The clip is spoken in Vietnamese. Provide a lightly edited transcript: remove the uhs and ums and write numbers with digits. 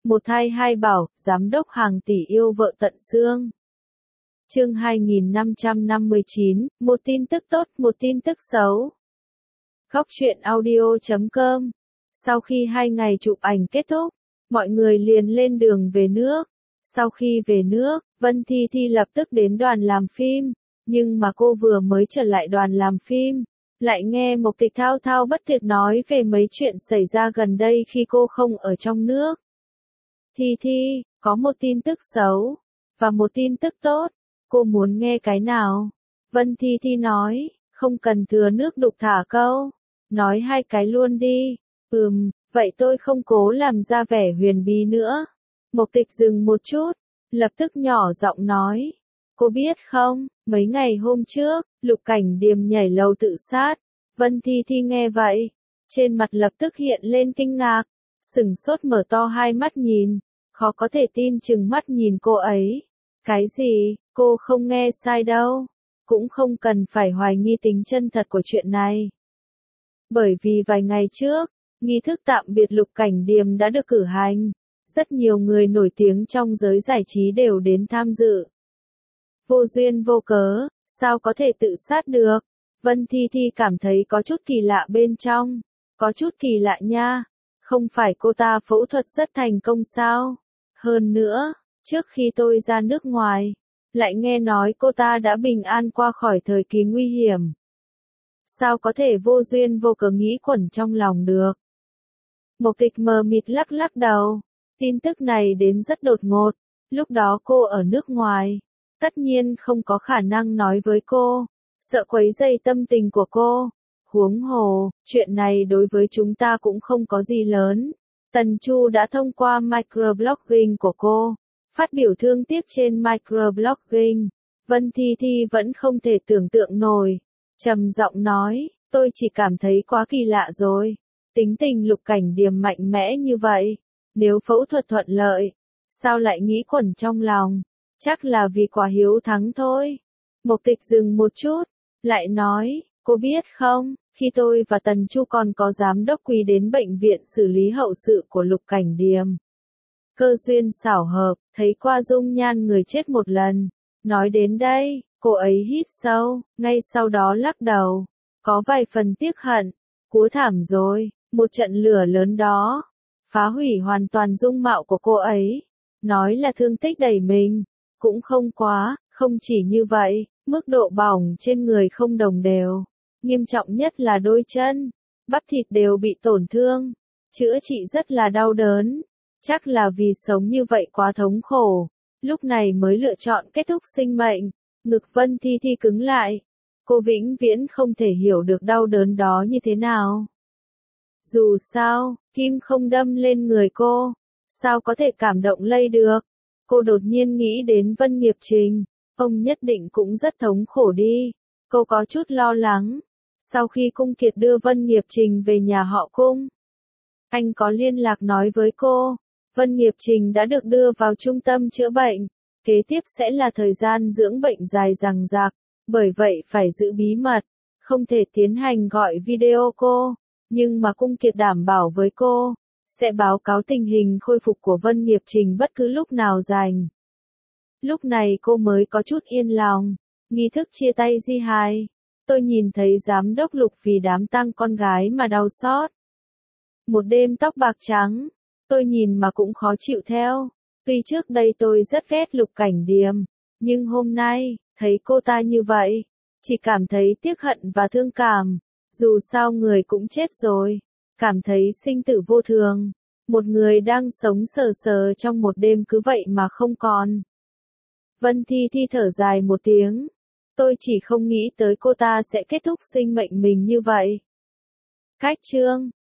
Một thai hai bảo, giám đốc hàng tỷ yêu vợ tận xương. Chương 2559, một tin tức tốt, một tin tức xấu. Góc truyện audio.com. Sau khi 2 ngày chụp ảnh kết thúc, mọi người liền lên đường về nước. Sau khi về nước, Vân Thi Thi lập tức đến đoàn làm phim, nhưng mà cô vừa mới trở lại đoàn làm phim, lại nghe Mộc Tịch thao thao bất tuyệt nói về mấy chuyện xảy ra gần đây khi cô không ở trong nước. Thi Thi, có một tin tức xấu, và một tin tức tốt, cô muốn nghe cái nào? Vân Thi Thi nói, không cần thừa nước đục thả câu, nói 2 cái luôn đi. Vậy tôi không cố làm ra vẻ huyền bí nữa. Mộc Tịch dừng một chút, lập tức nhỏ giọng nói, cô biết không, mấy ngày hôm trước, Lục Cảnh Điềm nhảy lầu tự sát. Vân Thi Thi nghe vậy, trên mặt lập tức hiện lên kinh ngạc, sửng sốt mở to hai mắt nhìn, khó có thể tin chừng mắt nhìn cô ấy. Cái gì, cô không nghe sai đâu, cũng không cần phải hoài nghi tính chân thật của chuyện này. Bởi vì vài ngày trước, nghi thức tạm biệt Lục Cảnh Điềm đã được cử hành, rất nhiều người nổi tiếng trong giới giải trí đều đến tham dự. Vô duyên vô cớ, sao có thể tự sát được? Vân Thi Thi cảm thấy có chút kỳ lạ bên trong, có chút kỳ lạ nha, không phải cô ta phẫu thuật rất thành công sao? Hơn nữa, trước khi tôi ra nước ngoài, lại nghe nói cô ta đã bình an qua khỏi thời kỳ nguy hiểm. Sao có thể vô duyên vô cớ nghĩ quẩn trong lòng được? Mộc Tịch mờ mịt lắc lắc đầu, tin tức này đến rất đột ngột, lúc đó cô ở nước ngoài, tất nhiên không có khả năng nói với cô, sợ quấy rầy tâm tình của cô. Huống hồ, chuyện này đối với chúng ta cũng không có gì lớn. Tần Chu đã thông qua microblogging của cô, phát biểu thương tiếc trên microblogging. Vân Thi Thi vẫn không thể tưởng tượng nổi, trầm giọng nói, tôi chỉ cảm thấy quá kỳ lạ rồi. Tính tình Lục Cảnh Điềm mạnh mẽ như vậy, nếu phẫu thuật thuận lợi, sao lại nghĩ quẩn trong lòng? Chắc là vì quá hiếu thắng thôi. Mộc Tịch dừng một chút, lại nói, cô biết không, khi tôi và Tần Chu còn có giám đốc Quý đến bệnh viện xử lý hậu sự của Lục Cảnh Điềm. Cơ duyên xảo hợp, thấy qua dung nhan người chết một lần. Nói đến đây, cô ấy hít sâu, ngay sau đó lắc đầu, có vài phần tiếc hận. Cú thảm rồi, một trận lửa lớn đó, phá hủy hoàn toàn dung mạo của cô ấy. Nói là thương tích đầy mình, cũng không quá, không chỉ như vậy, mức độ bỏng trên người không đồng đều. Nghiêm trọng nhất là đôi chân, bắp thịt đều bị tổn thương, chữa trị rất là đau đớn. Chắc là vì sống như vậy quá thống khổ, lúc này mới lựa chọn kết thúc sinh mệnh. Ngực Vân Thi Thi cứng lại, cô vĩnh viễn không thể hiểu được đau đớn đó như thế nào. Dù sao, kim không đâm lên người cô, sao có thể cảm động lây được? Cô đột nhiên nghĩ đến Vân Nghiệp Trình, ông nhất định cũng rất thống khổ đi. Cô có chút lo lắng. Sau khi Cung Kiệt đưa Vân Nghiệp Trình về nhà họ Cung, anh có liên lạc nói với cô, Vân Nghiệp Trình đã được đưa vào trung tâm chữa bệnh, kế tiếp sẽ là thời gian dưỡng bệnh dài dằng dặc, bởi vậy phải giữ bí mật, không thể tiến hành gọi video cô, nhưng mà Cung Kiệt đảm bảo với cô, sẽ báo cáo tình hình khôi phục của Vân Nghiệp Trình bất cứ lúc nào rảnh. Lúc này cô mới có chút yên lòng. Nghi thức chia tay Di Hài, tôi nhìn thấy giám đốc Lục vì đám tang con gái mà đau xót. Một đêm tóc bạc trắng, tôi nhìn mà cũng khó chịu theo. Tuy trước đây tôi rất ghét Lục Cảnh Điềm, nhưng hôm nay, thấy cô ta như vậy, chỉ cảm thấy tiếc hận và thương cảm. Dù sao người cũng chết rồi, cảm thấy sinh tử vô thường. Một người đang sống sờ sờ trong một đêm cứ vậy mà không còn. Vân Thi Thi thở dài một tiếng. Tôi chỉ không nghĩ tới cô ta sẽ kết thúc sinh mệnh mình như vậy. Cách chương